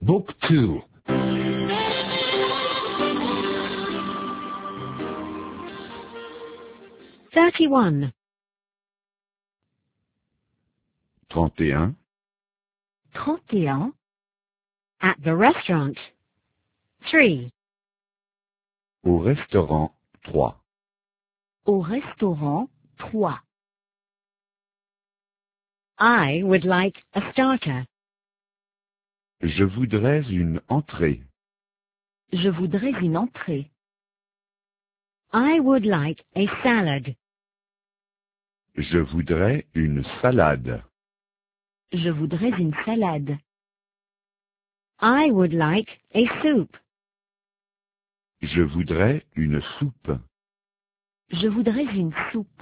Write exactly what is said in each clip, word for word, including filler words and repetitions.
Book two. thirty-one. trente et un. trente et un. At the restaurant. three. Au restaurant, trois. Au restaurant, trois. I would like a starter. Je voudrais une entrée. Je voudrais une entrée. I would like a salad. Je voudrais une salade. Je voudrais une salade. I would like a soup. Je voudrais une soupe. Je voudrais une soupe.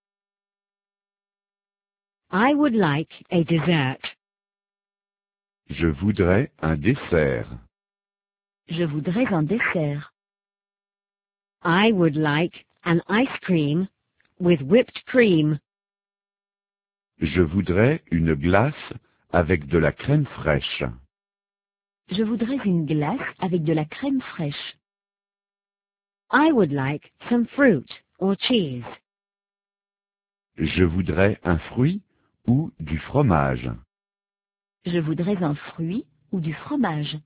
I would like a dessert. Je voudrais un dessert. Je voudrais un dessert. I would like an ice cream with whipped cream. Je voudrais une glace avec de la crème fraîche. Je voudrais une glace avec de la crème fraîche. I would like some fruit or cheese. Je voudrais un fruit ou du fromage. Je voudrais un fruit ou du fromage.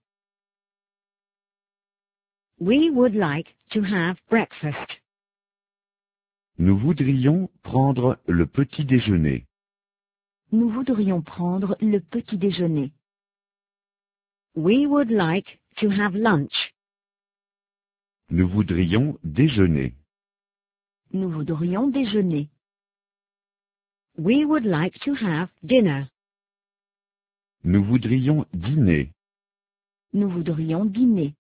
We would like to have breakfast. Nous voudrions prendre le petit déjeuner. Nous voudrions prendre le petit déjeuner. We would like to have lunch. Nous voudrions déjeuner. Nous voudrions déjeuner. We would like to have dinner. Nous voudrions dîner. Nous voudrions dîner.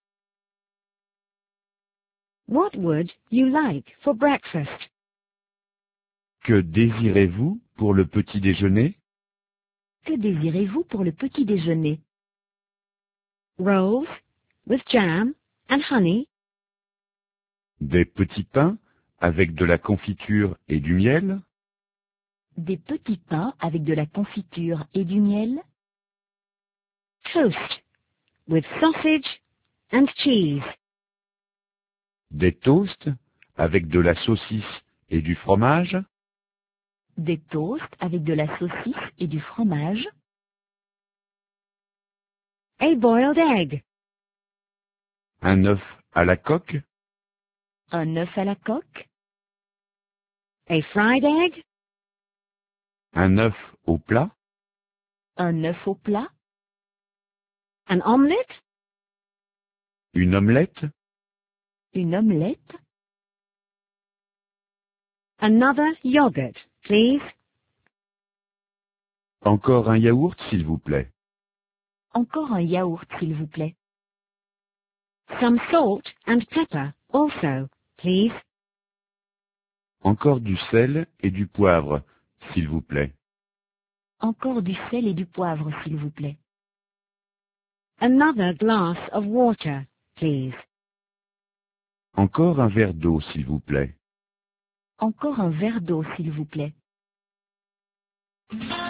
What would you like for breakfast? Que désirez-vous pour le petit déjeuner? Que désirez-vous pour le petit déjeuner? Rolls with jam and honey. Des petits pains avec de la confiture et du miel? Des petits pains avec de la confiture et du miel. Toast with sausage and cheese. Des toasts avec de la saucisse et du fromage? Des toasts avec de la saucisse et du fromage. A boiled egg. Un œuf à la coque? Un œuf à la coque. A fried egg. Un œuf au plat? Un œuf au plat. An omelette. Une omelette? Une omelette. Another yogurt, please. Encore un yaourt, s'il vous plaît. Encore un yaourt, s'il vous plaît. Some salt and pepper, also, please. Encore du sel et du poivre, s'il vous plaît. Encore du sel et du poivre, s'il vous plaît. Another glass of water, please. Encore un verre d'eau, s'il vous plaît. Encore un verre d'eau, s'il vous plaît.